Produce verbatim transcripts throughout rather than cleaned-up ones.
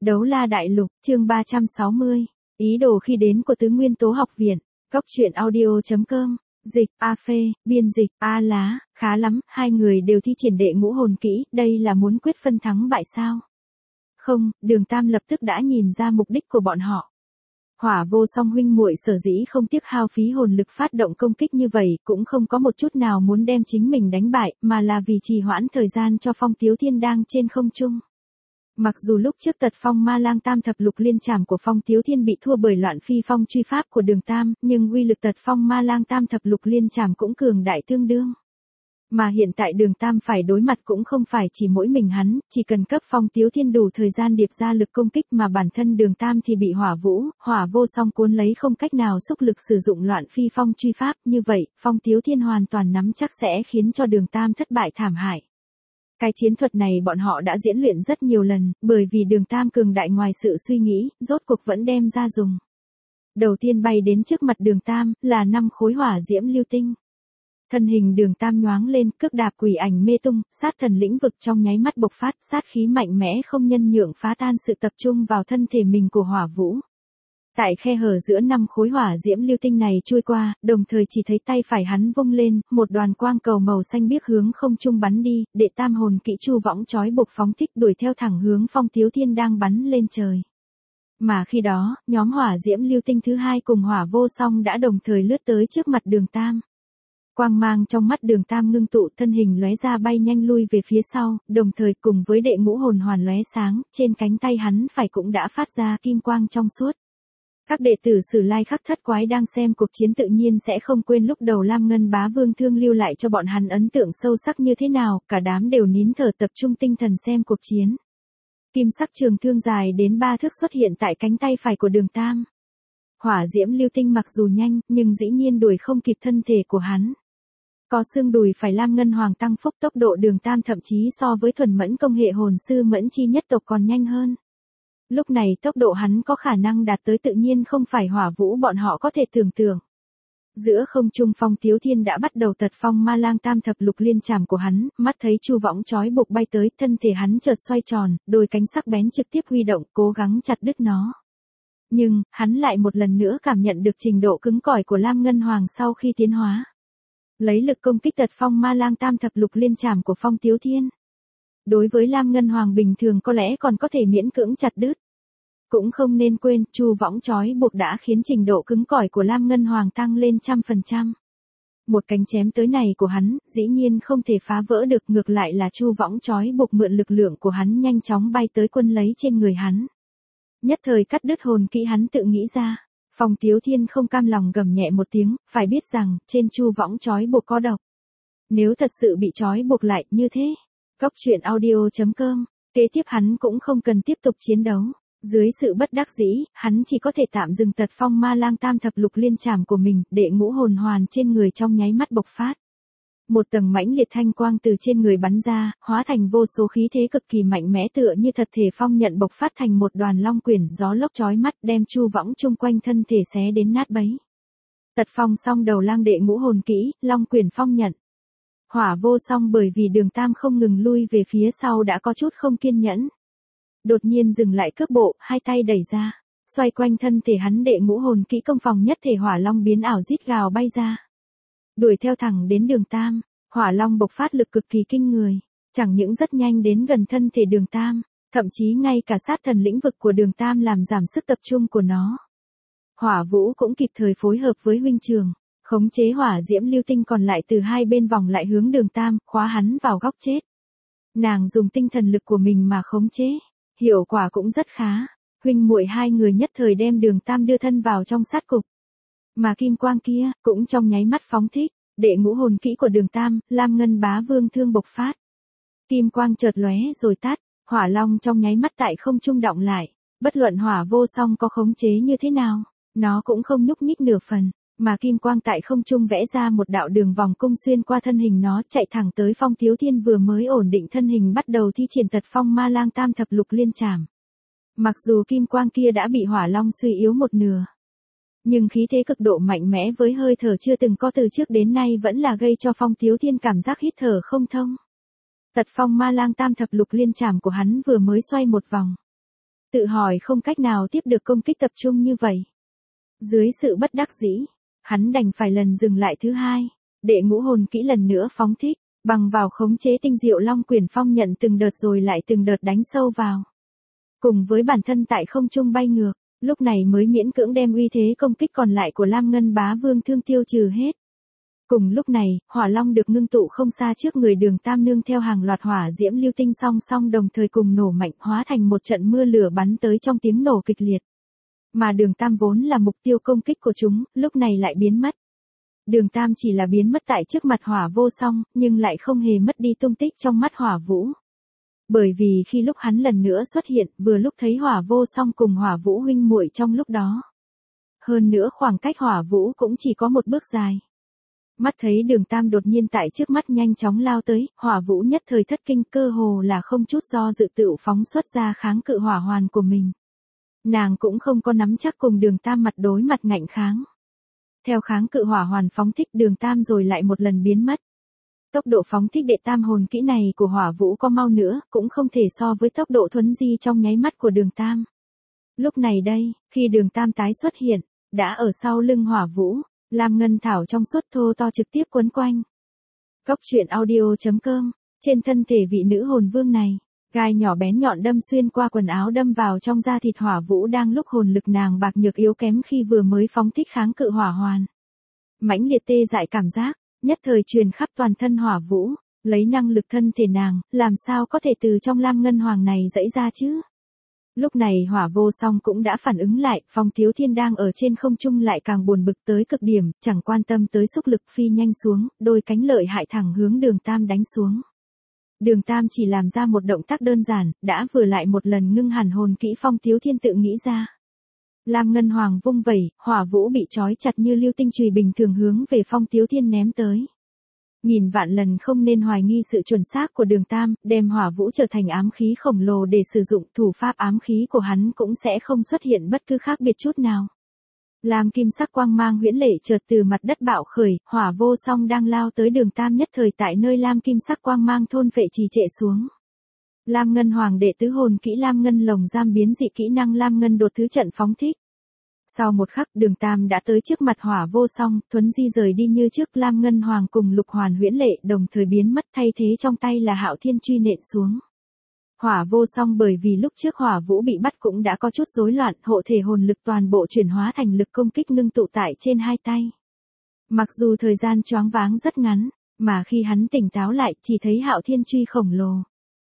Đấu La Đại Lục, chương ba trăm sáu mươi. Ý đồ khi đến của Tứ Nguyên Tố Học Viện. Góc truyện audio chấm com. Dịch, A Phê, biên dịch, A Lá, khá lắm, hai người đều thi triển đệ ngũ hồn kỹ, đây là muốn quyết phân thắng bại sao? Không, Đường Tam lập tức đã nhìn ra mục đích của bọn họ. Hỏa Vô Song huynh muội sở dĩ không tiếc hao phí hồn lực phát động công kích như vậy, cũng không có một chút nào muốn đem chính mình đánh bại, mà là vì trì hoãn thời gian cho Phong Tiếu Thiên đang trên không trung. Mặc dù lúc trước Tật Phong Ma Lang Tam Thập Lục Liên Trảm của Phong Tiếu Thiên bị thua bởi Loạn Phi Phong truy pháp của Đường Tam, nhưng uy lực Tật Phong Ma Lang Tam Thập Lục Liên Trảm cũng cường đại tương đương. Mà hiện tại Đường Tam phải đối mặt cũng không phải chỉ mỗi mình hắn, chỉ cần cấp Phong Tiếu Thiên đủ thời gian điệp ra lực công kích mà bản thân Đường Tam thì bị Hỏa Vũ, Hỏa Vô Song cuốn lấy không cách nào xúc lực sử dụng Loạn Phi Phong truy pháp, như vậy, Phong Tiếu Thiên hoàn toàn nắm chắc sẽ khiến cho Đường Tam thất bại thảm hại. Cái chiến thuật này bọn họ đã diễn luyện rất nhiều lần, bởi vì Đường Tam cường đại ngoài sự suy nghĩ, rốt cuộc vẫn đem ra dùng. Đầu tiên bay đến trước mặt Đường Tam, là năm khối hỏa diễm lưu tinh. Thân hình Đường Tam nhoáng lên, cước đạp quỷ ảnh mê tung, sát thần lĩnh vực trong nháy mắt bộc phát, sát khí mạnh mẽ không nhân nhượng phá tan sự tập trung vào thân thể mình của Hỏa Vũ. Tại khe hở giữa năm khối hỏa diễm lưu tinh này trôi qua, đồng thời chỉ thấy tay phải hắn vung lên, một đoàn quang cầu màu xanh biếc hướng không trung bắn đi, đệ tam hồn kỹ chu võng chói buộc phóng thích đuổi theo thẳng hướng Phong Tiếu Thiên đang bắn lên trời. Mà khi đó, nhóm hỏa diễm lưu tinh thứ hai cùng Hỏa Vô Song đã đồng thời lướt tới trước mặt Đường Tam. Quang mang trong mắt Đường Tam ngưng tụ, thân hình lóe ra bay nhanh lui về phía sau, đồng thời cùng với đệ ngũ hồn hoàn lóe sáng, trên cánh tay hắn phải cũng đã phát ra kim quang trong suốt. Các đệ tử Sử Lai Khắc Thất Quái đang xem cuộc chiến tự nhiên sẽ không quên lúc đầu Lam Ngân Bá Vương Thương lưu lại cho bọn hắn ấn tượng sâu sắc như thế nào, cả đám đều nín thở tập trung tinh thần xem cuộc chiến. Kim sắc trường thương dài đến ba thước xuất hiện tại cánh tay phải của Đường Tam. Hỏa diễm lưu tinh mặc dù nhanh, nhưng dĩ nhiên đuổi không kịp thân thể của hắn. Có xương đùi phải Lam Ngân Hoàng tăng phúc tốc độ Đường Tam thậm chí so với thuần mẫn công hệ hồn sư Mẫn Chi nhất tộc còn nhanh hơn. Lúc này tốc độ hắn có khả năng đạt tới tự nhiên không phải Hỏa Vũ bọn họ có thể tưởng tượng. Giữa không trung Phong Tiếu Thiên đã bắt đầu Tật Phong Ma Lang Tam Thập Lục Liên Trảm của hắn, mắt thấy chu võng chói buộc bay tới, thân thể hắn chợt xoay tròn, đôi cánh sắc bén trực tiếp huy động, cố gắng chặt đứt nó. Nhưng, hắn lại một lần nữa cảm nhận được trình độ cứng cỏi của Lam Ngân Hoàng sau khi tiến hóa. Lấy lực công kích Tật Phong Ma Lang Tam Thập Lục Liên Trảm của Phong Tiếu Thiên. Đối với Lam Ngân Hoàng bình thường có lẽ còn có thể miễn cưỡng chặt đứt. Cũng không nên quên, chu võng chói buộc đã khiến trình độ cứng cỏi của Lam Ngân Hoàng tăng lên trăm phần trăm. Một cánh chém tới này của hắn, dĩ nhiên không thể phá vỡ được, ngược lại là chu võng chói buộc mượn lực lượng của hắn nhanh chóng bay tới quân lấy trên người hắn. Nhất thời cắt đứt hồn kỹ hắn tự nghĩ ra. Phong Tiếu Thiên không cam lòng gầm nhẹ một tiếng, phải biết rằng, trên chu võng chói buộc có độc. Nếu thật sự bị chói buộc lại như thế. Góc truyện audio chấm com. Kế tiếp hắn cũng không cần tiếp tục chiến đấu. Dưới sự bất đắc dĩ, hắn chỉ có thể tạm dừng Tật Phong Ma Lang Tam Thập Lục Liên Trảm của mình, đệ ngũ hồn hoàn trên người trong nháy mắt bộc phát. Một tầng mãnh liệt thanh quang từ trên người bắn ra, hóa thành vô số khí thế cực kỳ mạnh mẽ tựa như thật thể phong nhận bộc phát thành một đoàn long quyển gió lốc chói mắt đem chu võng chung quanh thân thể xé đến nát bấy. Tật Phong song đầu lang đệ ngũ hồn kỹ, long quyển phong nhận. Hỏa Vô Song bởi vì Đường Tam không ngừng lui về phía sau đã có chút không kiên nhẫn. Đột nhiên dừng lại cước bộ, hai tay đẩy ra, xoay quanh thân thể hắn đệ ngũ hồn kỹ công phòng nhất thể hỏa long biến ảo rít gào bay ra. Đuổi theo thẳng đến Đường Tam, hỏa long bộc phát lực cực kỳ kinh người, chẳng những rất nhanh đến gần thân thể Đường Tam, thậm chí ngay cả sát thần lĩnh vực của Đường Tam làm giảm sức tập trung của nó. Hỏa Vũ cũng kịp thời phối hợp với huynh trường, khống chế hỏa diễm lưu tinh còn lại từ hai bên vòng lại hướng Đường Tam, khóa hắn vào góc chết. Nàng dùng tinh thần lực của mình mà khống chế, hiệu quả cũng rất khá. Huynh muội hai người nhất thời đem Đường Tam đưa thân vào trong sát cục. Mà kim quang kia, cũng trong nháy mắt phóng thích, đệ ngũ hồn kỹ của Đường Tam, Lam Ngân Bá Vương Thương bộc phát. Kim quang chợt lóe rồi tắt, hỏa long trong nháy mắt tại không trung động lại, bất luận Hỏa Vô Song có khống chế như thế nào, nó cũng không nhúc nhích nửa phần, mà kim quang tại không trung vẽ ra một đạo đường vòng cung xuyên qua thân hình nó, chạy thẳng tới Phong Tiếu Thiên vừa mới ổn định thân hình bắt đầu thi triển Tật Phong Ma Lang Tam Thập Lục Liên Trảm. Mặc dù kim quang kia đã bị hỏa long suy yếu một nửa, nhưng khí thế cực độ mạnh mẽ với hơi thở chưa từng có từ trước đến nay vẫn là gây cho Phong Tiếu Thiên cảm giác hít thở không thông. Tật Phong Ma Lang Tam Thập Lục Liên Trảm của hắn vừa mới xoay một vòng, tự hỏi không cách nào tiếp được công kích tập trung như vậy. Dưới sự bất đắc dĩ, hắn đành phải lần dừng lại thứ hai, đệ ngũ hồn kỹ lần nữa phóng thích, bằng vào khống chế tinh diệu long quyển phong nhận từng đợt rồi lại từng đợt đánh sâu vào. Cùng với bản thân tại không trung bay ngược, lúc này mới miễn cưỡng đem uy thế công kích còn lại của Lam Ngân Bá Vương thương tiêu trừ hết. Cùng lúc này, hỏa long được ngưng tụ không xa trước người Đường Tam nương theo hàng loạt hỏa diễm lưu tinh song song đồng thời cùng nổ mạnh hóa thành một trận mưa lửa bắn tới trong tiếng nổ kịch liệt. Mà Đường Tam vốn là mục tiêu công kích của chúng, lúc này lại biến mất. Đường Tam chỉ là biến mất tại trước mặt hỏa vô song, nhưng lại không hề mất đi tung tích trong mắt hỏa vũ. Bởi vì khi lúc hắn lần nữa xuất hiện, vừa lúc thấy hỏa vô song cùng hỏa vũ huynh muội trong lúc đó. Hơn nữa khoảng cách hỏa vũ cũng chỉ có một bước dài. Mắt thấy Đường Tam đột nhiên tại trước mắt nhanh chóng lao tới, hỏa vũ nhất thời thất kinh, cơ hồ là không chút do dự tự phóng xuất ra kháng cự hỏa hoàn của mình. Nàng cũng không có nắm chắc cùng Đường Tam mặt đối mặt ngạnh kháng. Theo kháng cự hỏa hoàn phóng thích, Đường Tam rồi lại một lần biến mất. Tốc độ phóng thích đệ tam hồn kỹ này của hỏa vũ có mau nữa, cũng không thể so với tốc độ thuấn di trong nháy mắt của Đường Tam. Lúc này đây, khi Đường Tam tái xuất hiện, đã ở sau lưng hỏa vũ, Lam Ngân Thảo trong suốt thô to trực tiếp quấn quanh. Cốc truyện audio chấm com, trên thân thể vị nữ hồn vương này, gai nhỏ bén nhọn đâm xuyên qua quần áo đâm vào trong da thịt hỏa vũ đang lúc hồn lực nàng bạc nhược yếu kém khi vừa mới phóng thích kháng cự hỏa hoàn. Mãnh liệt tê dại cảm giác, nhất thời truyền khắp toàn thân hỏa vũ, lấy năng lực thân thể nàng, làm sao có thể từ trong Lam Ngân Hoàng này dẫy ra chứ? Lúc này hỏa vô song cũng đã phản ứng lại, Phong Tiếu Thiên đang ở trên không trung lại càng buồn bực tới cực điểm, chẳng quan tâm tới xúc lực phi nhanh xuống, đôi cánh lợi hại thẳng hướng Đường Tam đánh xuống. Đường Tam chỉ làm ra một động tác đơn giản, đã vừa lại một lần ngưng hẳn hồn kỹ Phong Tiếu Thiên tự nghĩ ra. Lam Ngân Hoàng vung vẩy, hỏa vũ bị trói chặt như lưu tinh chùy bình thường hướng về Phong Tiếu Thiên ném tới. Nghìn vạn lần không nên hoài nghi sự chuẩn xác của Đường Tam, đem hỏa vũ trở thành ám khí khổng lồ để sử dụng, thủ pháp ám khí của hắn cũng sẽ không xuất hiện bất cứ khác biệt chút nào. Lam kim sắc quang mang huyễn lệ chợt từ mặt đất bạo khởi, hỏa vô song đang lao tới Đường Tam nhất thời tại nơi lam kim sắc quang mang thôn phệ trì trệ xuống. Lam Ngân Hoàng đệ tứ hồn kỹ Lam Ngân lồng giam biến dị kỹ năng Lam Ngân đột thứ trận phóng thích. Sau một khắc, Đường Tam đã tới trước mặt hỏa vô song, thuấn di rời đi như trước, Lam Ngân Hoàng cùng lục hoàn huyễn lệ đồng thời biến mất, thay thế trong tay là Hạo Thiên truy nện xuống. Hỏa vô song bởi vì lúc trước hỏa vũ bị bắt cũng đã có chút rối loạn, hộ thể hồn lực toàn bộ chuyển hóa thành lực công kích ngưng tụ tại trên hai tay. Mặc dù thời gian choáng váng rất ngắn, mà khi hắn tỉnh táo lại chỉ thấy Hạo Thiên truy khổng lồ.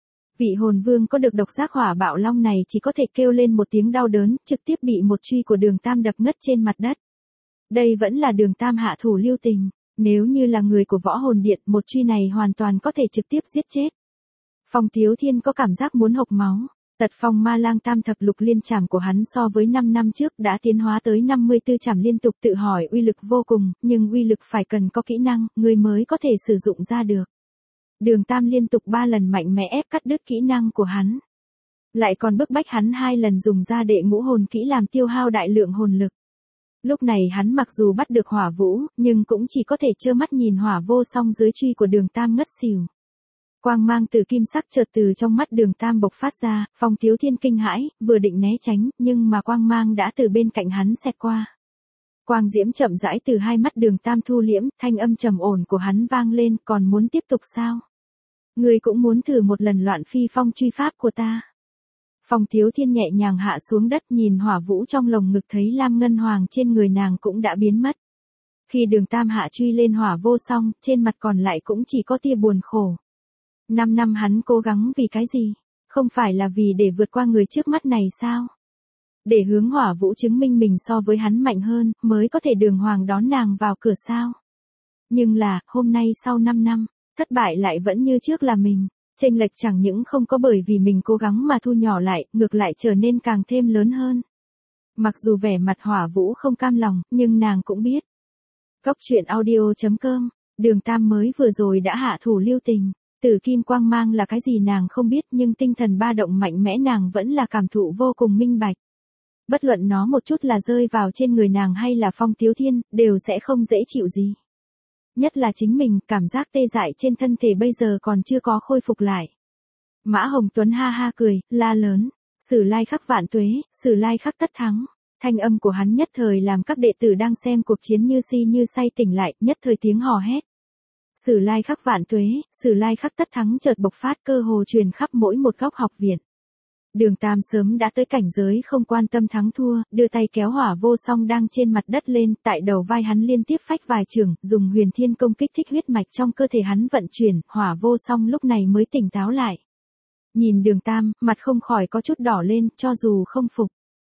Vị hồn vương có được độc giác hỏa bạo long này chỉ có thể kêu lên một tiếng đau đớn, trực tiếp bị một truy của Đường Tam đập ngất trên mặt đất. Đây vẫn là Đường Tam hạ thủ lưu tình, nếu như là người của võ hồn điện, một truy này hoàn toàn có thể trực tiếp giết chết. Phong Tiếu Thiên có cảm giác muốn hộc máu, tật phong ma lang tam thập lục liên trảm của hắn so với năm năm trước đã tiến hóa tới năm mươi tư trảm liên tục, tự hỏi uy lực vô cùng, nhưng uy lực phải cần có kỹ năng, người mới có thể sử dụng ra được. Đường Tam liên tục ba lần mạnh mẽ ép cắt đứt kỹ năng của hắn. Lại còn bức bách hắn hai lần dùng ra đệ ngũ hồn kỹ làm tiêu hao đại lượng hồn lực. Lúc này hắn mặc dù bắt được hỏa vũ, nhưng cũng chỉ có thể trơ mắt nhìn hỏa vô song dưới truy của Đường Tam ngất xỉu. Quang mang từ kim sắc chợt từ trong mắt Đường Tam bộc phát ra, Phong Tiếu Thiên kinh hãi, vừa định né tránh, nhưng mà quang mang đã từ bên cạnh hắn xẹt qua. Quang diễm chậm rãi từ hai mắt Đường Tam thu liễm, thanh âm trầm ổn của hắn vang lên, còn muốn tiếp tục sao? Ngươi cũng muốn thử một lần loạn phi phong truy pháp của ta. Phong Tiếu Thiên nhẹ nhàng hạ xuống đất, nhìn hỏa vũ trong lồng ngực, thấy Lam Ngân Hoàng trên người nàng cũng đã biến mất. Khi Đường Tam hạ truy lên hỏa vô song, trên mặt còn lại cũng chỉ có tia buồn khổ. Năm năm hắn cố gắng vì cái gì? Không phải là vì để vượt qua người trước mắt này sao? Để hướng hỏa vũ chứng minh mình so với hắn mạnh hơn, mới có thể đường hoàng đón nàng vào cửa sao? Nhưng là, hôm nay sau năm năm, thất bại lại vẫn như trước là mình. Chênh lệch chẳng những không có bởi vì mình cố gắng mà thu nhỏ lại, ngược lại trở nên càng thêm lớn hơn. Mặc dù vẻ mặt hỏa vũ không cam lòng, nhưng nàng cũng biết. Cốc truyện audio chấm com, Đường Tam mới vừa rồi đã hạ thủ lưu tình. Tử kim quang mang là cái gì nàng không biết, nhưng tinh thần ba động mạnh mẽ nàng vẫn là cảm thụ vô cùng minh bạch. Bất luận nó một chút là rơi vào trên người nàng hay là Phong Tiếu Thiên, đều sẽ không dễ chịu gì. Nhất là chính mình, cảm giác tê dại trên thân thể bây giờ còn chưa có khôi phục lại. Mã Hồng Tuấn ha ha cười, la lớn. Sử lai khắc vạn tuế, sử lai khắc tất thắng. Thanh âm của hắn nhất thời làm các đệ tử đang xem cuộc chiến như si như say tỉnh lại, nhất thời tiếng hò hét. Sử lai khắc vạn tuế, sử lai khắc tất thắng chợt bộc phát, cơ hồ truyền khắp mỗi một góc học viện. Đường Tam sớm đã tới cảnh giới không quan tâm thắng thua, đưa tay kéo Hỏa Vô Song đang trên mặt đất lên, tại đầu vai hắn liên tiếp phách vài chưởng, dùng huyền thiên công kích thích huyết mạch trong cơ thể hắn vận chuyển, Hỏa Vô Song lúc này mới tỉnh táo lại. Nhìn Đường Tam, mặt không khỏi có chút đỏ lên, cho dù không phục.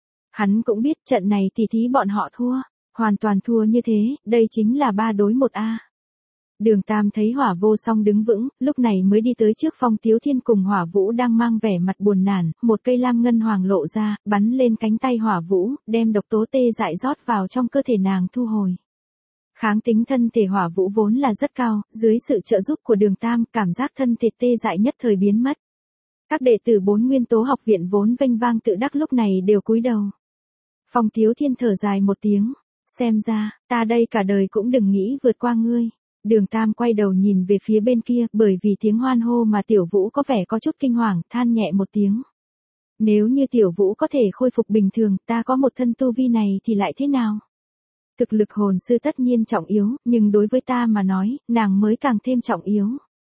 Hắn cũng biết trận này tỉ thí bọn họ thua, hoàn toàn thua như thế, đây chính là ba đối một a. Đường Tam thấy Hỏa Vô Song đứng vững, lúc này mới đi tới trước Phong Tiếu Thiên cùng Hỏa Vũ đang mang vẻ mặt buồn nản, một cây lam ngân hoàng lộ ra, bắn lên cánh tay Hỏa Vũ, đem độc tố tê dại rót vào trong cơ thể nàng thu hồi. Kháng tính thân thể Hỏa Vũ vốn là rất cao, dưới sự trợ giúp của Đường Tam, cảm giác thân thể tê dại nhất thời biến mất. Các đệ tử bốn nguyên tố học viện vốn vênh vang tự đắc lúc này đều cúi đầu. Phong Tiếu Thiên thở dài một tiếng, xem ra, ta đây cả đời cũng đừng nghĩ vượt qua ngươi. Đường Tam quay đầu nhìn về phía bên kia, bởi vì tiếng hoan hô mà Tiểu Vũ có vẻ có chút kinh hoàng, than nhẹ một tiếng. Nếu như Tiểu Vũ có thể khôi phục bình thường, ta có một thân tu vi này thì lại thế nào? Thực lực hồn sư tất nhiên trọng yếu, nhưng đối với ta mà nói, nàng mới càng thêm trọng yếu.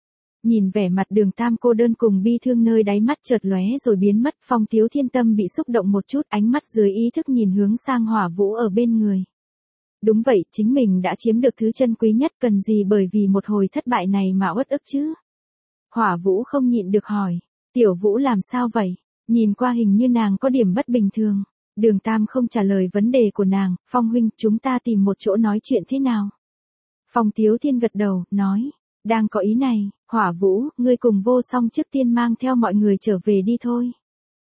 Nhìn vẻ mặt Đường Tam cô đơn cùng bi thương nơi đáy mắt chợt lóe rồi biến mất, Phong Tiếu Thiên tâm bị xúc động một chút, ánh mắt dưới ý thức nhìn hướng sang Hỏa Vũ ở bên người. Đúng vậy, chính mình đã chiếm được thứ chân quý nhất, cần gì bởi vì một hồi thất bại này mà uất ức chứ? Hỏa Vũ không nhịn được hỏi, Tiểu Vũ làm sao vậy? Nhìn qua hình như nàng có điểm bất bình thường. Đường Tam không trả lời vấn đề của nàng, Phong huynh, chúng ta tìm một chỗ nói chuyện thế nào? Phong Tiếu Thiên gật đầu, nói, đang có ý này, Hỏa Vũ, ngươi cùng Vô Song trước tiên mang theo mọi người trở về đi thôi.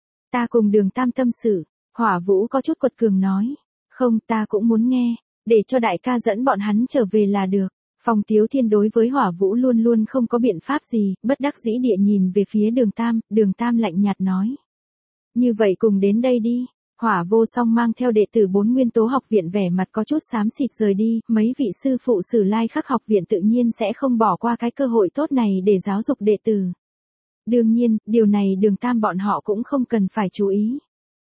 Ta cùng Đường Tam tâm sự, Hỏa Vũ có chút quật cường nói, không, ta cũng muốn nghe. Để cho đại ca dẫn bọn hắn trở về là được. Phong Tiếu Thiên đối với Hỏa Vũ luôn luôn không có biện pháp gì, bất đắc dĩ địa nhìn về phía Đường Tam, Đường Tam lạnh nhạt nói. Như vậy cùng đến đây đi. Hỏa Vô Song mang theo đệ tử bốn nguyên tố học viện vẻ mặt có chút xám xịt rời đi, mấy vị sư phụ Sử Lai Khắc học viện tự nhiên sẽ không bỏ qua cái cơ hội tốt này để giáo dục đệ tử. Đương nhiên, điều này Đường Tam bọn họ cũng không cần phải chú ý.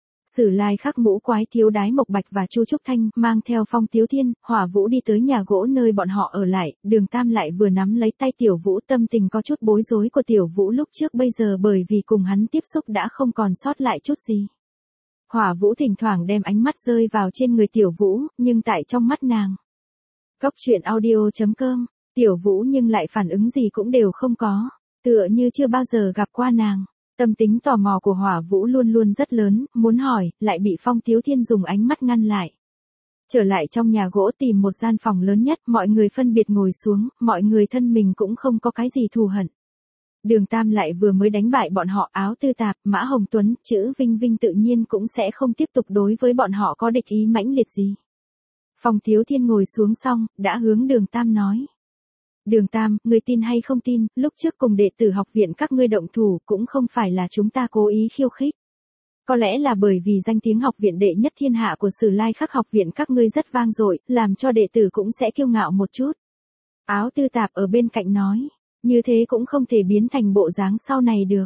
Sử Lai Khắc Ngũ Quái Thiếu Đái Mộc Bạch và Chu Trúc Thanh mang theo Phong Tiếu Thiên, Hỏa Vũ đi tới nhà gỗ nơi bọn họ ở lại, Đường Tam lại vừa nắm lấy tay Tiểu Vũ, tâm tình có chút bối rối của Tiểu Vũ lúc trước bây giờ bởi vì cùng hắn tiếp xúc đã không còn sót lại chút gì. Hỏa Vũ thỉnh thoảng đem ánh mắt rơi vào trên người Tiểu Vũ, nhưng tại trong mắt nàng. Cốc truyện audio chấm com, Tiểu Vũ nhưng lại phản ứng gì cũng đều không có, tựa như chưa bao giờ gặp qua nàng. Tâm tính tò mò của Hỏa Vũ luôn luôn rất lớn, muốn hỏi, lại bị Phong Tiếu Thiên dùng ánh mắt ngăn lại. Trở lại trong nhà gỗ tìm một gian phòng lớn nhất, mọi người phân biệt ngồi xuống, mọi người thân mình cũng không có cái gì thù hận. Đường Tam lại vừa mới đánh bại bọn họ, Áo Tư Tạp, Mã Hồng Tuấn, chữ Vinh Vinh tự nhiên cũng sẽ không tiếp tục đối với bọn họ có địch ý mãnh liệt gì. Phong Tiếu Thiên ngồi xuống xong, đã hướng Đường Tam nói. Đường Tam, ngươi tin hay không tin, lúc trước cùng đệ tử học viện các ngươi động thủ cũng không phải là chúng ta cố ý khiêu khích. Có lẽ là bởi vì danh tiếng học viện đệ nhất thiên hạ của Sử Lai Khắc học viện các ngươi rất vang dội, làm cho đệ tử cũng sẽ kiêu ngạo một chút. Áo Tư Tạp ở bên cạnh nói, như thế cũng không thể biến thành bộ dáng sau này được.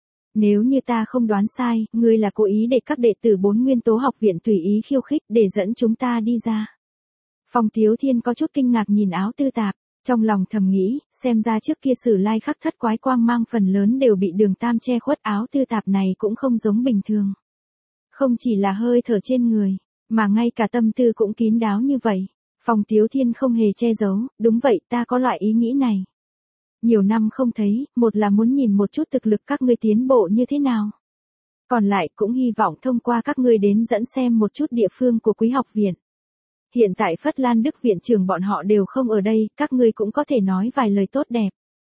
Nếu như ta không đoán sai, ngươi là cố ý để các đệ tử bốn nguyên tố học viện tùy ý khiêu khích để dẫn chúng ta đi ra. Phong Tiếu Thiên có chút kinh ngạc nhìn Áo Tư Tạp. Trong lòng thầm nghĩ, xem ra trước kia Sử Lai Khắc thất quái quang mang phần lớn đều bị Đường Tam che khuất, Áo Tư Tạp này cũng không giống bình thường. Không chỉ là hơi thở trên người, mà ngay cả tâm tư cũng kín đáo như vậy. Phong Tiếu Thiên không hề che giấu, đúng vậy, ta có loại ý nghĩ này. Nhiều năm không thấy, một là muốn nhìn một chút thực lực các ngươi tiến bộ như thế nào. Còn lại cũng hy vọng thông qua các ngươi đến dẫn xem một chút địa phương của quý học viện. Hiện tại Phất Lan Đức viện trưởng bọn họ đều không ở đây, các ngươi cũng có thể nói vài lời tốt đẹp.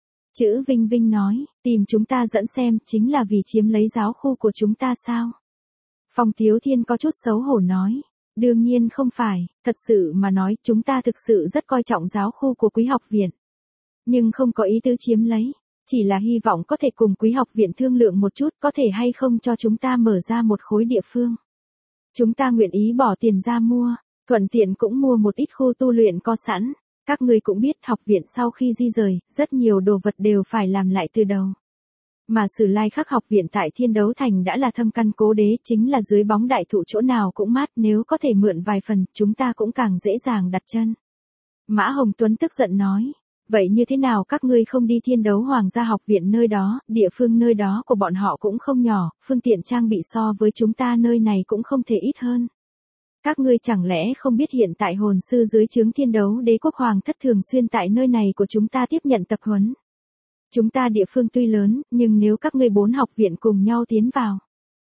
Chữ Vinh Vinh nói, tìm chúng ta dẫn xem chính là vì chiếm lấy giáo khu của chúng ta sao? Phong Tiếu Thiên có chút xấu hổ nói, đương nhiên không phải, thật sự mà nói chúng ta thực sự rất coi trọng giáo khu của quý học viện. Nhưng không có ý tứ chiếm lấy, chỉ là hy vọng có thể cùng quý học viện thương lượng một chút có thể hay không cho chúng ta mở ra một khối địa phương. Chúng ta nguyện ý bỏ tiền ra mua. Thuận tiện cũng mua một ít khu tu luyện có sẵn. Các người cũng biết học viện sau khi di rời, rất nhiều đồ vật đều phải làm lại từ đầu. Mà Sử Lai Khắc học viện tại Thiên Đấu Thành đã là thâm căn cố đế, chính là dưới bóng đại thụ chỗ nào cũng mát, nếu có thể mượn vài phần, chúng ta cũng càng dễ dàng đặt chân. Mã Hồng Tuấn tức giận nói, vậy như thế nào các ngươi không đi Thiên Đấu Hoàng gia học viện nơi đó, địa phương nơi đó của bọn họ cũng không nhỏ, phương tiện trang bị so với chúng ta nơi này cũng không thể ít hơn. Các ngươi chẳng lẽ không biết hiện tại hồn sư dưới trướng Thiên Đấu Đế quốc hoàng thất thường xuyên tại nơi này của chúng ta tiếp nhận tập huấn. Chúng ta địa phương tuy lớn, nhưng nếu các ngươi bốn học viện cùng nhau tiến vào,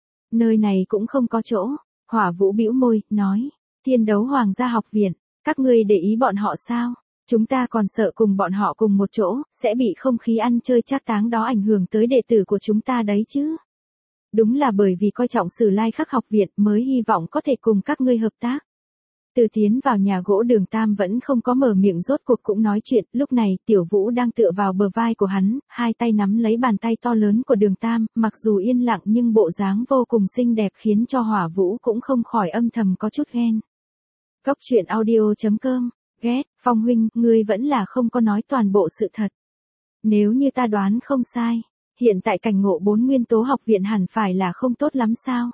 nơi này cũng không có chỗ. Hỏa Vũ bĩu môi, nói, Thiên Đấu Hoàng gia học viện, các ngươi để ý bọn họ sao? Chúng ta còn sợ cùng bọn họ cùng một chỗ, sẽ bị không khí ăn chơi trác táng đó ảnh hưởng tới đệ tử của chúng ta đấy chứ. Đúng là bởi vì coi trọng Sử Lai Khắc học viện mới hy vọng có thể cùng các ngươi hợp tác. Từ tiến vào nhà gỗ Đường Tam vẫn không có mở miệng, rốt cuộc cũng nói chuyện, lúc này Tiểu Vũ đang tựa vào bờ vai của hắn, hai tay nắm lấy bàn tay to lớn của Đường Tam, mặc dù yên lặng nhưng bộ dáng vô cùng xinh đẹp khiến cho Hỏa Vũ cũng không khỏi âm thầm có chút ghen. Cốc truyện audio chấm com, ghét, Phong huynh, ngươi vẫn là không có nói toàn bộ sự thật. Nếu như ta đoán không sai, hiện tại cảnh ngộ bốn nguyên tố học viện hẳn phải là không tốt lắm sao?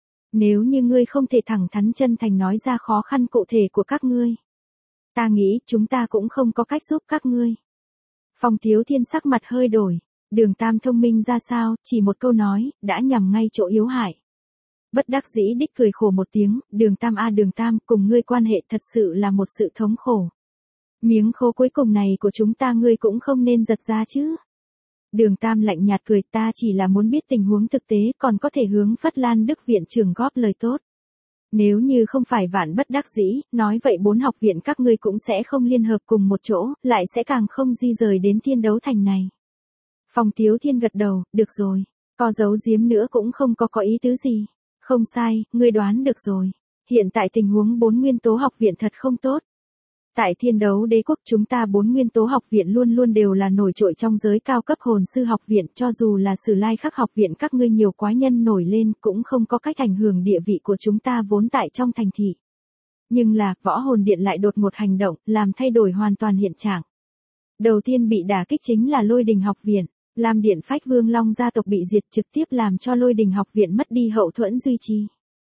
Nếu như ngươi không thể thẳng thắn chân thành nói ra khó khăn cụ thể của các ngươi, ta nghĩ chúng ta cũng không có cách giúp các ngươi. Phong Thiếu Thiên sắc mặt hơi đổi, Đường Tam thông minh ra sao, chỉ một câu nói, đã nhằm ngay chỗ yếu hại. Bất đắc dĩ đích cười khổ một tiếng, Đường Tam a Đường Tam, cùng ngươi quan hệ thật sự là một sự thống khổ. Miếng khô cuối cùng này của chúng ta ngươi cũng không nên giật ra chứ. Đường Tam lạnh nhạt cười, ta chỉ là muốn biết tình huống thực tế, còn có thể hướng Phất Lan Đức viện trưởng góp lời tốt. Nếu như không phải vạn bất đắc dĩ, nói vậy bốn học viện các ngươi cũng sẽ không liên hợp cùng một chỗ, lại sẽ càng không di rời đến Thiên Đấu Thành này. Phong Thiếu Thiên gật đầu, được rồi, có giấu giếm nữa cũng không có có ý tứ gì. Không sai, ngươi đoán được rồi. Hiện tại tình huống bốn nguyên tố học viện thật không tốt. Tại Thiên Đấu Đế quốc chúng ta bốn nguyên tố học viện luôn luôn đều là nổi trội trong giới cao cấp hồn sư học viện, cho dù là Sử Lai Khắc học viện các ngươi nhiều quái nhân nổi lên cũng không có cách ảnh hưởng địa vị của chúng ta vốn tại trong thành thị. Nhưng là, võ hồn điện lại đột ngột hành động, làm thay đổi hoàn toàn hiện trạng. Đầu tiên bị đả kích chính là Lôi Đình học viện. Lam Điện Phách Vương Long gia tộc bị diệt trực tiếp làm cho Lôi Đình học viện mất đi hậu thuẫn duy trì.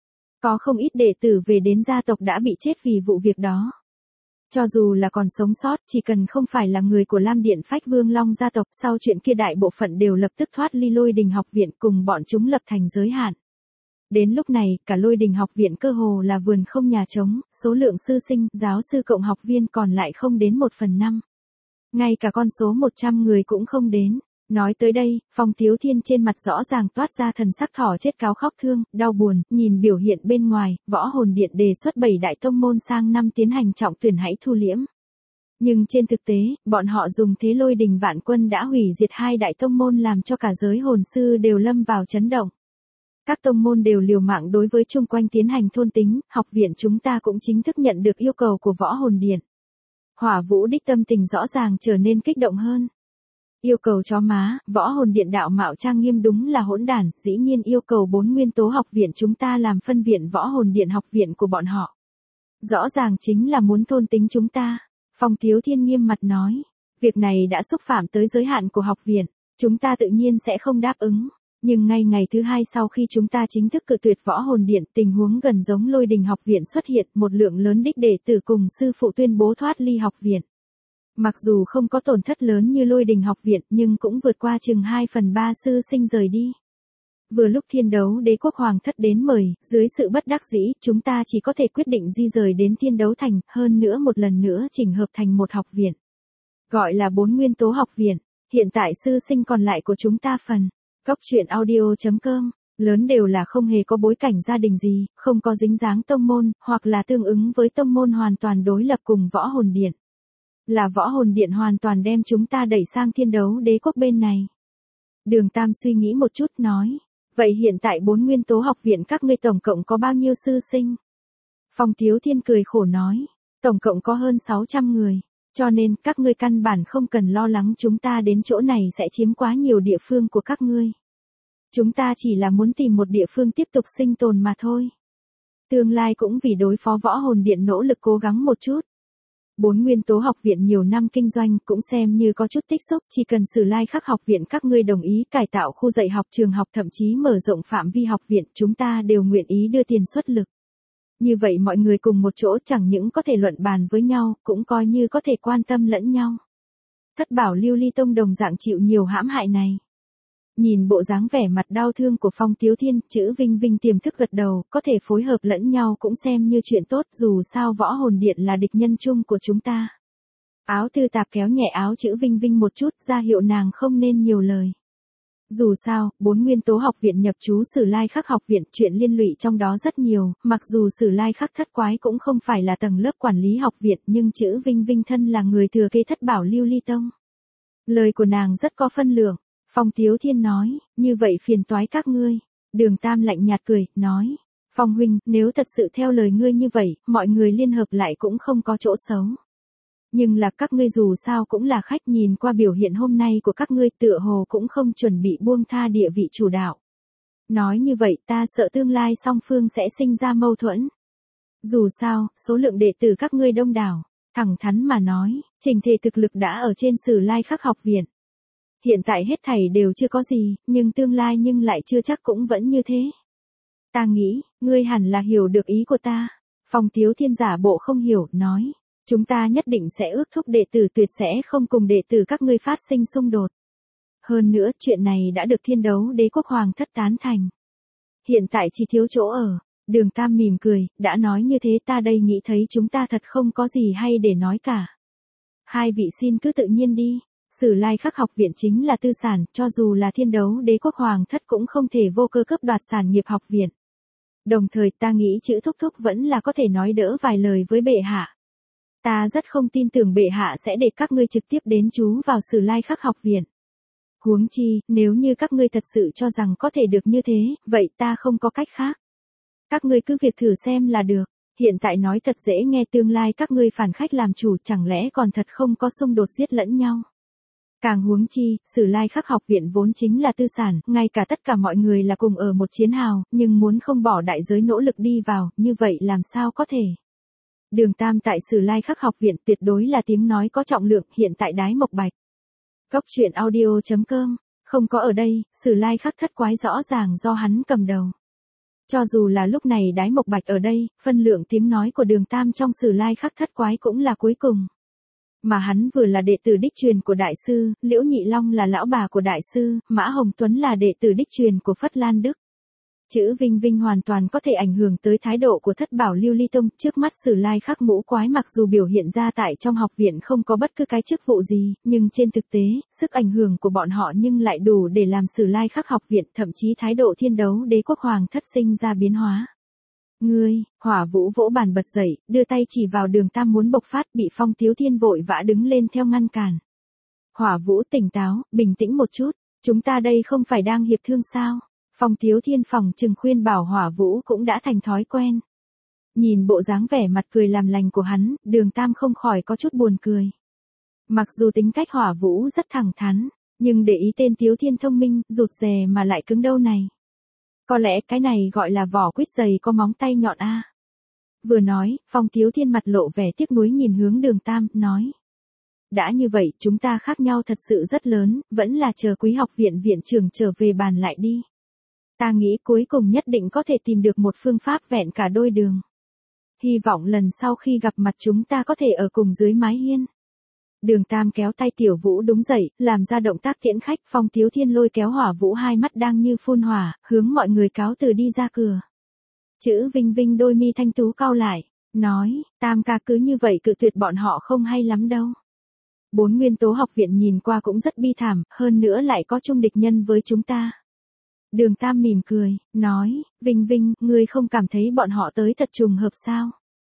Có không ít đệ tử về đến gia tộc đã bị chết vì vụ việc đó. Cho dù là còn sống sót, chỉ cần không phải là người của Lam Điện Phách Vương Long gia tộc, sau chuyện kia đại bộ phận đều lập tức thoát ly Lôi Đình học viện cùng bọn chúng lập thành giới hạn. Đến lúc này, cả Lôi Đình học viện cơ hồ là vườn không nhà trống, số lượng sư sinh, giáo sư cộng học viên còn lại không đến một phần năm. Ngay cả con số một trăm người cũng không đến. Nói tới đây, Phong Thiếu Thiên trên mặt rõ ràng toát ra thần sắc thỏ chết cáo khóc thương, đau buồn, nhìn biểu hiện bên ngoài, võ hồn điện đề xuất bảy đại tông môn sang năm tiến hành trọng tuyển hãy thu liễm. Nhưng trên thực tế, bọn họ dùng thế Lôi Đình vạn quân đã hủy diệt hai đại tông môn làm cho cả giới hồn sư đều lâm vào chấn động. Các tông môn đều liều mạng đối với chung quanh tiến hành thôn tính, học viện chúng ta cũng chính thức nhận được yêu cầu của võ hồn điện. Hỏa Vũ đích tâm tình rõ ràng trở nên kích động hơn. Yêu cầu chó má, võ hồn điện đạo mạo trang nghiêm đúng là hỗn đản, dĩ nhiên yêu cầu bốn nguyên tố học viện chúng ta làm phân viện võ hồn điện học viện của bọn họ. Rõ ràng chính là muốn thôn tính chúng ta. Phong Thiếu Thiên nghiêm mặt nói, việc này đã xúc phạm tới giới hạn của học viện, chúng ta tự nhiên sẽ không đáp ứng. Nhưng ngay ngày thứ hai sau khi chúng ta chính thức cự tuyệt võ hồn điện, tình huống gần giống Lôi Đình học viện xuất hiện, một lượng lớn đích đệ tử cùng sư phụ tuyên bố thoát ly học viện. Mặc dù không có tổn thất lớn như Lôi Đình học viện nhưng cũng vượt qua chừng hai phần ba sư sinh rời đi. Vừa lúc Thiên Đấu Đế quốc hoàng thất đến mời, dưới sự bất đắc dĩ, chúng ta chỉ có thể quyết định di rời đến Thiên Đấu Thành, hơn nữa một lần nữa chỉnh hợp thành một học viện. Gọi là bốn nguyên tố học viện, hiện tại sư sinh còn lại của chúng ta phần. Cốc truyện audio chấm com, lớn đều là không hề có bối cảnh gia đình gì, không có dính dáng tông môn, hoặc là tương ứng với tông môn hoàn toàn đối lập cùng võ hồn điện. Là võ hồn điện hoàn toàn đem chúng ta đẩy sang Thiên Đấu Đế quốc bên này. Đường Tam suy nghĩ một chút nói, vậy hiện tại bốn nguyên tố học viện các ngươi tổng cộng có bao nhiêu sư sinh? Phong Thiếu Thiên cười khổ nói, tổng cộng có hơn sáu trăm người, cho nên các ngươi căn bản không cần lo lắng chúng ta đến chỗ này sẽ chiếm quá nhiều địa phương của các ngươi. Chúng ta chỉ là muốn tìm một địa phương tiếp tục sinh tồn mà thôi. Tương lai cũng vì đối phó võ hồn điện nỗ lực cố gắng một chút. Bốn nguyên tố học viện nhiều năm kinh doanh cũng xem như có chút tích xúc, chỉ cần Sử Lai Khắc học viện các ngươi đồng ý cải tạo khu dạy học trường học thậm chí mở rộng phạm vi học viện, chúng ta đều nguyện ý đưa tiền xuất lực. Như vậy mọi người cùng một chỗ chẳng những có thể luận bàn với nhau, cũng coi như có thể quan tâm lẫn nhau. Thất bảo Lưu Ly Tông đồng dạng chịu nhiều hãm hại này. Nhìn bộ dáng vẻ mặt đau thương của Phong Tiếu Thiên, Chữ Vinh Vinh tiềm thức gật đầu, có thể phối hợp lẫn nhau cũng xem như chuyện tốt, dù sao võ hồn điện là địch nhân chung của chúng ta. Áo Tư Tạp kéo nhẹ áo Chữ Vinh Vinh một chút, ra hiệu nàng không nên nhiều lời. Dù sao, bốn nguyên tố học viện nhập trú Sử Lai Khắc học viện, chuyện liên lụy trong đó rất nhiều, mặc dù Sử Lai Khắc thất quái cũng không phải là tầng lớp quản lý học viện, nhưng Chữ Vinh Vinh thân là người thừa kế thất bảo Lưu Ly Tông. Lời của nàng rất có phân lượng. Phong Tiếu Thiên nói, như vậy phiền toái các ngươi. Đường Tam lạnh nhạt cười, nói, Phong huynh, nếu thật sự theo lời ngươi như vậy, mọi người liên hợp lại cũng không có chỗ xấu. Nhưng là các ngươi dù sao cũng là khách, nhìn qua biểu hiện hôm nay của các ngươi tựa hồ cũng không chuẩn bị buông tha địa vị chủ đạo. Nói như vậy ta sợ tương lai song phương sẽ sinh ra mâu thuẫn. Dù sao, số lượng đệ tử các ngươi đông đảo, thẳng thắn mà nói, trình thể thực lực đã ở trên Sử Lai Khắc học viện. Hiện tại hết thảy đều chưa có gì, nhưng tương lai nhưng lại chưa chắc cũng vẫn như thế. Ta nghĩ, ngươi hẳn là hiểu được ý của ta. Phong Tiếu Thiên giả bộ không hiểu, nói. Chúng ta nhất định sẽ ước thúc đệ tử, tuyệt sẽ không cùng đệ tử các ngươi phát sinh xung đột. Hơn nữa, chuyện này đã được Thiên Đấu Đế quốc hoàng thất tán thành. Hiện tại chỉ thiếu chỗ ở. Đường Tam mỉm cười, đã nói như thế ta đây nghĩ thấy chúng ta thật không có gì hay để nói cả. Hai vị xin cứ tự nhiên đi. Sử Lai Khắc học viện chính là tư sản, cho dù là Thiên Đấu Đế quốc hoàng thất cũng không thể vô cơ cướp đoạt sản nghiệp học viện. Đồng thời ta nghĩ Chữ thúc thúc vẫn là có thể nói đỡ vài lời với bệ hạ. Ta rất không tin tưởng bệ hạ sẽ để các ngươi trực tiếp đến trú vào Sử Lai Khắc học viện. Huống chi, nếu như các ngươi thật sự cho rằng có thể được như thế, vậy ta không có cách khác. Các ngươi cứ việc thử xem là được. Hiện tại nói thật dễ nghe, tương lai các ngươi phản khách làm chủ, chẳng lẽ còn thật không có xung đột giết lẫn nhau. Càng huống chi, Sử Lai Khắc học viện vốn chính là tư sản, ngay cả tất cả mọi người là cùng ở một chiến hào, nhưng muốn không bỏ đại giới nỗ lực đi vào, như vậy làm sao có thể. Đường Tam tại Sử Lai Khắc học viện tuyệt đối là tiếng nói có trọng lượng, hiện tại Đái Mộc Bạch. Cốc truyện audio chấm com, không có ở đây, Sử Lai Khắc thất quái rõ ràng do hắn cầm đầu. Cho dù là lúc này Đái Mộc Bạch ở đây, phân lượng tiếng nói của Đường Tam trong Sử Lai Khắc thất quái cũng là cuối cùng. Mà hắn vừa là đệ tử đích truyền của đại sư, Liễu Nhị Long là lão bà của đại sư, Mã Hồng Tuấn là đệ tử đích truyền của Phất Lan Đức. Chữ Vinh Vinh hoàn toàn có thể ảnh hưởng tới thái độ của thất bảo Lưu Ly Tông, trước mắt Sử Lai Khắc ngũ quái mặc dù biểu hiện ra tại trong học viện không có bất cứ cái chức vụ gì, nhưng trên thực tế, sức ảnh hưởng của bọn họ nhưng lại đủ để làm Sử Lai Khắc học viện, thậm chí thái độ Thiên Đấu Đế quốc hoàng thất sinh ra biến hóa. Ngươi, Hỏa Vũ vỗ bàn bật dậy, đưa tay chỉ vào Đường Tam muốn bộc phát, bị Phong Tiếu Thiên vội vã đứng lên theo ngăn cản. Hỏa Vũ tỉnh táo, bình tĩnh một chút, chúng ta đây không phải đang hiệp thương sao? Phong Tiếu Thiên phòng trừng khuyên bảo Hỏa Vũ cũng đã thành thói quen. Nhìn bộ dáng vẻ mặt cười làm lành của hắn, Đường Tam không khỏi có chút buồn cười. Mặc dù tính cách Hỏa Vũ rất thẳng thắn, nhưng để ý tên Tiếu Thiên thông minh, rụt rè mà lại cứng đâu này. Có lẽ cái này gọi là vỏ quýt dày có móng tay nhọn a. Vừa nói, Phong Tiếu Thiên mặt lộ vẻ tiếc nuối nhìn hướng Đường Tam, nói. Đã như vậy, chúng ta khác nhau thật sự rất lớn, vẫn là chờ Quý học viện viện trưởng trở về bàn lại đi. Ta nghĩ cuối cùng nhất định có thể tìm được một phương pháp vẹn cả đôi đường. Hy vọng lần sau khi gặp mặt chúng ta có thể ở cùng dưới mái hiên. Đường Tam kéo tay Tiểu Vũ đứng dậy, làm ra động tác tiễn khách. Phong Tiếu Thiên lôi kéo Hỏa Vũ hai mắt đang như phun hỏa, hướng mọi người cáo từ đi ra cửa. Chữ Vinh Vinh đôi mi thanh tú cau lại, nói, Tam ca cứ như vậy cự tuyệt bọn họ không hay lắm đâu. Bốn nguyên tố học viện nhìn qua cũng rất bi thảm, hơn nữa lại có chung địch nhân với chúng ta. Đường Tam mỉm cười, nói, Vinh Vinh, ngươi không cảm thấy bọn họ tới thật trùng hợp sao?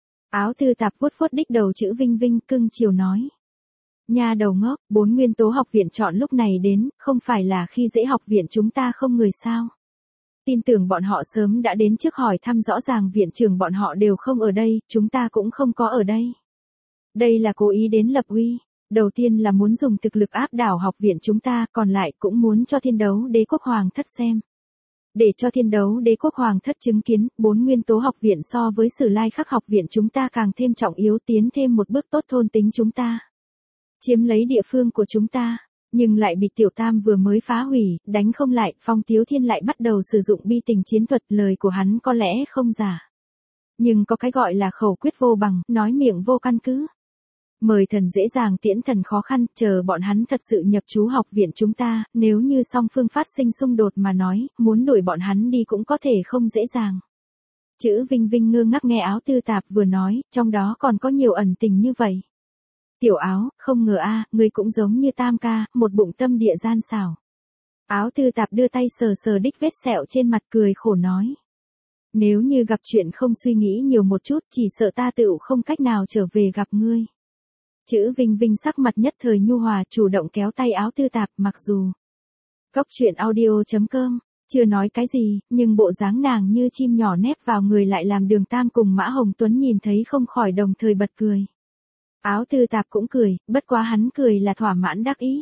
Áo Tư Tạp vuốt vuốt đích đầu Chữ Vinh Vinh, cưng chiều nói. Nha đầu ngốc, bốn nguyên tố học viện chọn lúc này đến, không phải là khi dễ học viện chúng ta không người sao? Tin tưởng bọn họ sớm đã đến trước hỏi thăm rõ ràng viện trưởng bọn họ đều không ở đây, chúng ta cũng không có ở đây. Đây là cố ý đến lập uy. Đầu tiên là muốn dùng thực lực áp đảo học viện chúng ta, còn lại cũng muốn cho Thiên Đấu Đế quốc hoàng thất xem. Để cho Thiên Đấu Đế quốc hoàng thất chứng kiến, bốn nguyên tố học viện so với Sử Lai Khắc học viện chúng ta càng thêm trọng yếu, tiến thêm một bước tốt thôn tính chúng ta. Chiếm lấy địa phương của chúng ta, nhưng lại bị Tiểu Tam vừa mới phá hủy, đánh không lại, Phong Tiếu Thiên lại bắt đầu sử dụng bi tình chiến thuật, lời của hắn có lẽ không giả. Nhưng có cái gọi là khẩu quyết vô bằng, nói miệng vô căn cứ. Mời thần dễ dàng tiễn thần khó khăn, chờ bọn hắn thật sự nhập trú học viện chúng ta, nếu như song phương phát sinh xung đột mà nói, muốn đuổi bọn hắn đi cũng có thể không dễ dàng. Chữ Vinh Vinh ngơ ngác nghe Áo Tư Tạp vừa nói, trong đó còn có nhiều ẩn tình như vậy. Tiểu Áo, không ngờ a, ngươi cũng giống như Tam ca, một bụng tâm địa gian xảo. Áo Tư Tạp đưa tay sờ sờ đích vết sẹo trên mặt cười khổ nói. Nếu như gặp chuyện không suy nghĩ nhiều một chút, chỉ sợ ta tựu không cách nào trở về gặp ngươi. Chữ Vinh Vinh sắc mặt nhất thời nhu hòa, chủ động kéo tay Áo Tư Tạp, mặc dù Cốc truyện audio chấm com chưa nói cái gì, nhưng bộ dáng nàng như chim nhỏ nép vào người lại làm Đường Tam cùng Mã Hồng Tuấn nhìn thấy không khỏi đồng thời bật cười. Áo Tư Tạp cũng cười, bất quá hắn cười là thỏa mãn đắc ý.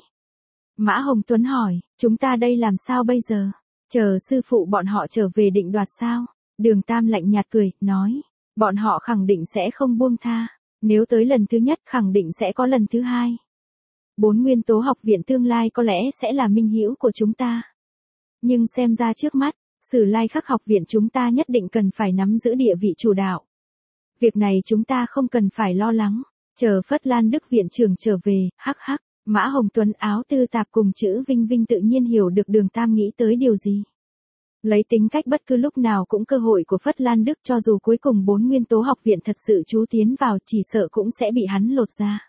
Mã Hồng Tuấn hỏi, chúng ta đây làm sao bây giờ? Chờ sư phụ bọn họ trở về định đoạt sao? Đường Tam lạnh nhạt cười, nói, bọn họ khẳng định sẽ không buông tha. Nếu tới lần thứ nhất khẳng định sẽ có lần thứ hai. Bốn nguyên tố học viện tương lai có lẽ sẽ là minh hữu của chúng ta. Nhưng xem ra trước mắt, Sử Lai Khắc học viện chúng ta nhất định cần phải nắm giữ địa vị chủ đạo. Việc này chúng ta không cần phải lo lắng. Chờ Phất Lan Đức viện trưởng trở về, hắc hắc, Mã Hồng Tuấn Áo Tư Tạp cùng chữ Vinh Vinh tự nhiên hiểu được Đường Tam nghĩ tới điều gì. Lấy tính cách bất cứ lúc nào cũng cơ hội của Phất Lan Đức, cho dù cuối cùng bốn nguyên tố học viện thật sự chú tiến vào, chỉ sợ cũng sẽ bị hắn lột ra.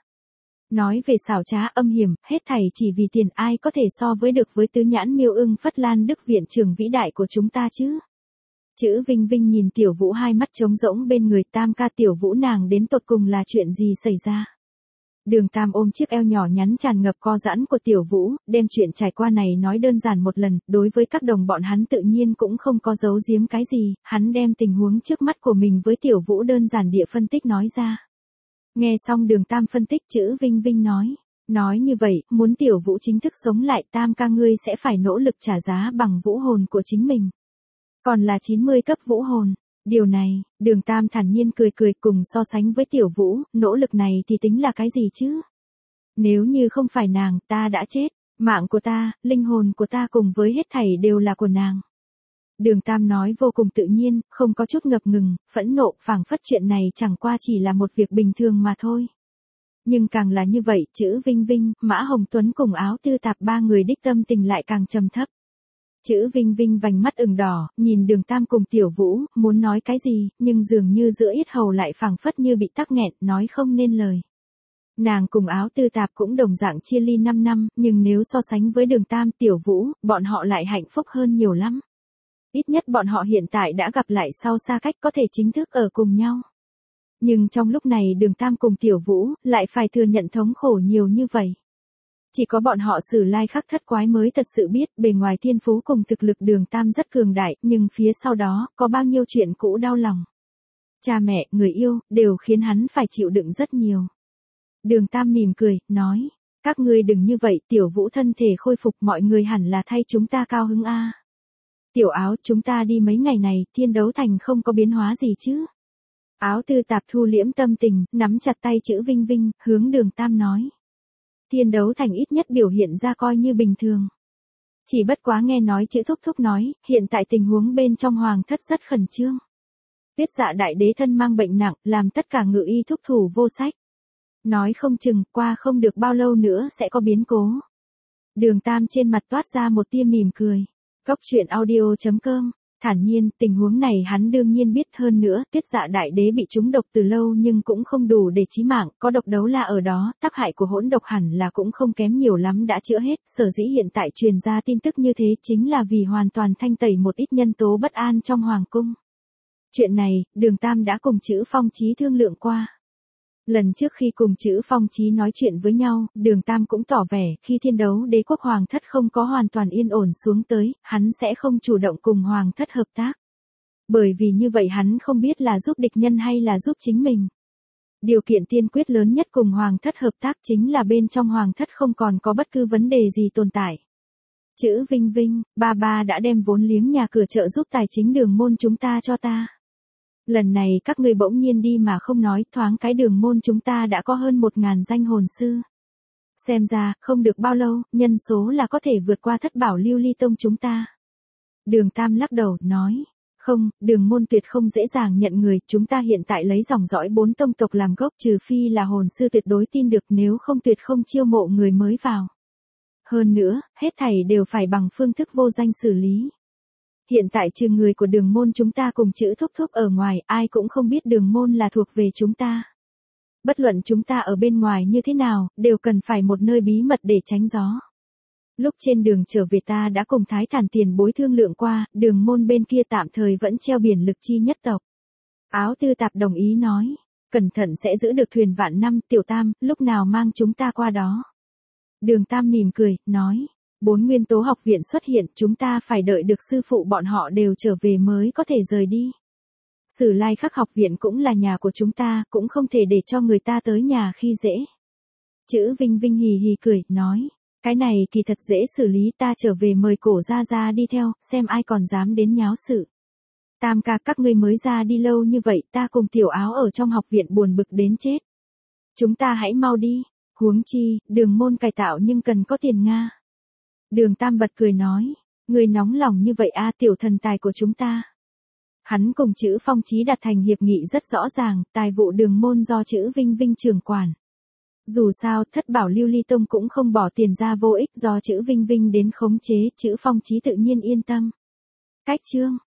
Nói về xảo trá âm hiểm, hết thảy chỉ vì tiền, ai có thể so với được với tứ nhãn miêu ưng Phất Lan Đức viện trưởng vĩ đại của chúng ta chứ. Chữ Vinh Vinh nhìn Tiểu Vũ hai mắt trống rỗng bên người. Tam ca, Tiểu Vũ nàng đến tột cùng là chuyện gì xảy ra? Đường Tam ôm chiếc eo nhỏ nhắn tràn ngập co giãn của Tiểu Vũ, đem chuyện trải qua này nói đơn giản một lần, đối với các đồng bọn hắn tự nhiên cũng không có giấu giếm cái gì, hắn đem tình huống trước mắt của mình với Tiểu Vũ đơn giản địa phân tích nói ra. Nghe xong Đường Tam phân tích, chữ Vinh Vinh nói, nói như vậy, muốn Tiểu Vũ chính thức sống lại, Tam ca ngươi sẽ phải nỗ lực trả giá bằng vũ hồn của chính mình. Còn là chín mươi cấp vũ hồn. Điều này, Đường Tam thản nhiên cười cười, cùng so sánh với Tiểu Vũ, nỗ lực này thì tính là cái gì chứ? Nếu như không phải nàng, ta đã chết, mạng của ta, linh hồn của ta cùng với hết thảy đều là của nàng. Đường Tam nói vô cùng tự nhiên, không có chút ngập ngừng, phẫn nộ, phảng phất chuyện này chẳng qua chỉ là một việc bình thường mà thôi. Nhưng càng là như vậy, chữ Vinh Vinh, Mã Hồng Tuấn cùng Áo Tư Tạp ba người đích tâm tình lại càng trầm thấp. Chữ Vinh Vinh vành mắt ửng đỏ, nhìn Đường Tam cùng Tiểu Vũ, muốn nói cái gì, nhưng dường như giữa yết hầu lại phảng phất như bị tắc nghẹn, nói không nên lời. Nàng cùng Áo Tư Tạp cũng đồng dạng chia ly năm năm, nhưng nếu so sánh với Đường Tam, Tiểu Vũ, bọn họ lại hạnh phúc hơn nhiều lắm. Ít nhất bọn họ hiện tại đã gặp lại sau xa cách, có thể chính thức ở cùng nhau. Nhưng trong lúc này Đường Tam cùng Tiểu Vũ lại phải thừa nhận thống khổ nhiều như vậy. Chỉ có bọn họ Sử Lai Khắc thất quái mới thật sự biết, bề ngoài thiên phú cùng thực lực Đường Tam rất cường đại, nhưng phía sau đó, có bao nhiêu chuyện cũ đau lòng. Cha mẹ, người yêu, đều khiến hắn phải chịu đựng rất nhiều. Đường Tam mỉm cười, nói, các ngươi đừng như vậy, Tiểu Vũ thân thể khôi phục, mọi người hẳn là thay chúng ta cao hứng a. Tiểu Áo, chúng ta đi mấy ngày này, Thiên Đấu Thành không có biến hóa gì chứ? Áo Tư Tạp thu liễm tâm tình, nắm chặt tay chữ Vinh Vinh, hướng Đường Tam nói. Thiên Đấu Thành ít nhất biểu hiện ra coi như bình thường. Chỉ bất quá nghe nói chữ Thúc Thúc nói, hiện tại tình huống bên trong hoàng thất rất khẩn trương. Tuyết Dạ đại đế thân mang bệnh nặng, làm tất cả ngự y thúc thủ vô sách. Nói không chừng, qua không được bao lâu nữa sẽ có biến cố. Đường Tam trên mặt toát ra một tia mỉm cười. Cốc truyện audio chấm com thản nhiên, tình huống này hắn đương nhiên biết, hơn nữa, Tuyết Dạ đại đế bị trúng độc từ lâu nhưng cũng không đủ để chí mạng, có độc đấu la ở đó, tác hại của hỗn độc hẳn là cũng không kém nhiều lắm đã chữa hết, sở dĩ hiện tại truyền ra tin tức như thế chính là vì hoàn toàn thanh tẩy một ít nhân tố bất an trong hoàng cung. Chuyện này, Đường Tam đã cùng chữ Phong Chí thương lượng qua. Lần trước khi cùng chữ Phong Chí nói chuyện với nhau, Đường Tam cũng tỏ vẻ, khi Thiên Đấu Đế quốc hoàng thất không có hoàn toàn yên ổn xuống tới, hắn sẽ không chủ động cùng hoàng thất hợp tác. Bởi vì như vậy hắn không biết là giúp địch nhân hay là giúp chính mình. Điều kiện tiên quyết lớn nhất cùng hoàng thất hợp tác chính là bên trong hoàng thất không còn có bất cứ vấn đề gì tồn tại. Chữ Vinh Vinh, ba ba đã đem vốn liếng nhà cửa trợ giúp tài chính đường môn chúng ta cho ta. Lần này các ngươi bỗng nhiên đi mà không nói, thoáng cái đường môn chúng ta đã có hơn một ngàn danh hồn sư. Xem ra, không được bao lâu, nhân số là có thể vượt qua thất bảo lưu ly tông chúng ta. Đường Tam lắc đầu, nói, không, đường môn tuyệt không dễ dàng nhận người, chúng ta hiện tại lấy dòng dõi bốn tông tộc làm gốc, trừ phi là hồn sư tuyệt đối tin được, nếu không tuyệt không chiêu mộ người mới vào. Hơn nữa, hết thảy đều phải bằng phương thức vô danh xử lý. Hiện tại trừ người của đường môn chúng ta cùng chữ thúc thúc ở ngoài, ai cũng không biết đường môn là thuộc về chúng ta. Bất luận chúng ta ở bên ngoài như thế nào, đều cần phải một nơi bí mật để tránh gió. Lúc trên đường trở về ta đã cùng Thái Thản tiền bối thương lượng qua, đường môn bên kia tạm thời vẫn treo biển lực chi nhất tộc. Áo Tư Tạp đồng ý nói, cẩn thận sẽ giữ được thuyền vạn năm, Tiểu Tam, lúc nào mang chúng ta qua đó. Đường Tam mỉm cười, nói, bốn nguyên tố học viện xuất hiện, chúng ta phải đợi được sư phụ bọn họ đều trở về mới có thể rời đi. Sử Lai Khắc học viện cũng là nhà của chúng ta, cũng không thể để cho người ta tới nhà khi dễ. Chữ Vinh Vinh hì hì cười, nói, cái này kỳ thật dễ xử lý, ta trở về mời cổ ra ra đi theo, xem ai còn dám đến nháo sự. Tam ca, các ngươi mới ra đi lâu như vậy, ta cùng Tiểu Áo ở trong học viện buồn bực đến chết. Chúng ta hãy mau đi, huống chi, đường môn cải tạo nhưng cần có tiền Nga. Đường Tam bật cười nói, người nóng lòng như vậy a, tiểu thần tài của chúng ta. Hắn cùng chữ Phong Chí đạt thành hiệp nghị rất rõ ràng, tài vụ đường môn do chữ Vinh Vinh trưởng quản. Dù sao, thất bảo lưu ly tông cũng không bỏ tiền ra vô ích, do chữ Vinh Vinh đến khống chế, chữ Phong Chí tự nhiên yên tâm. Cách chương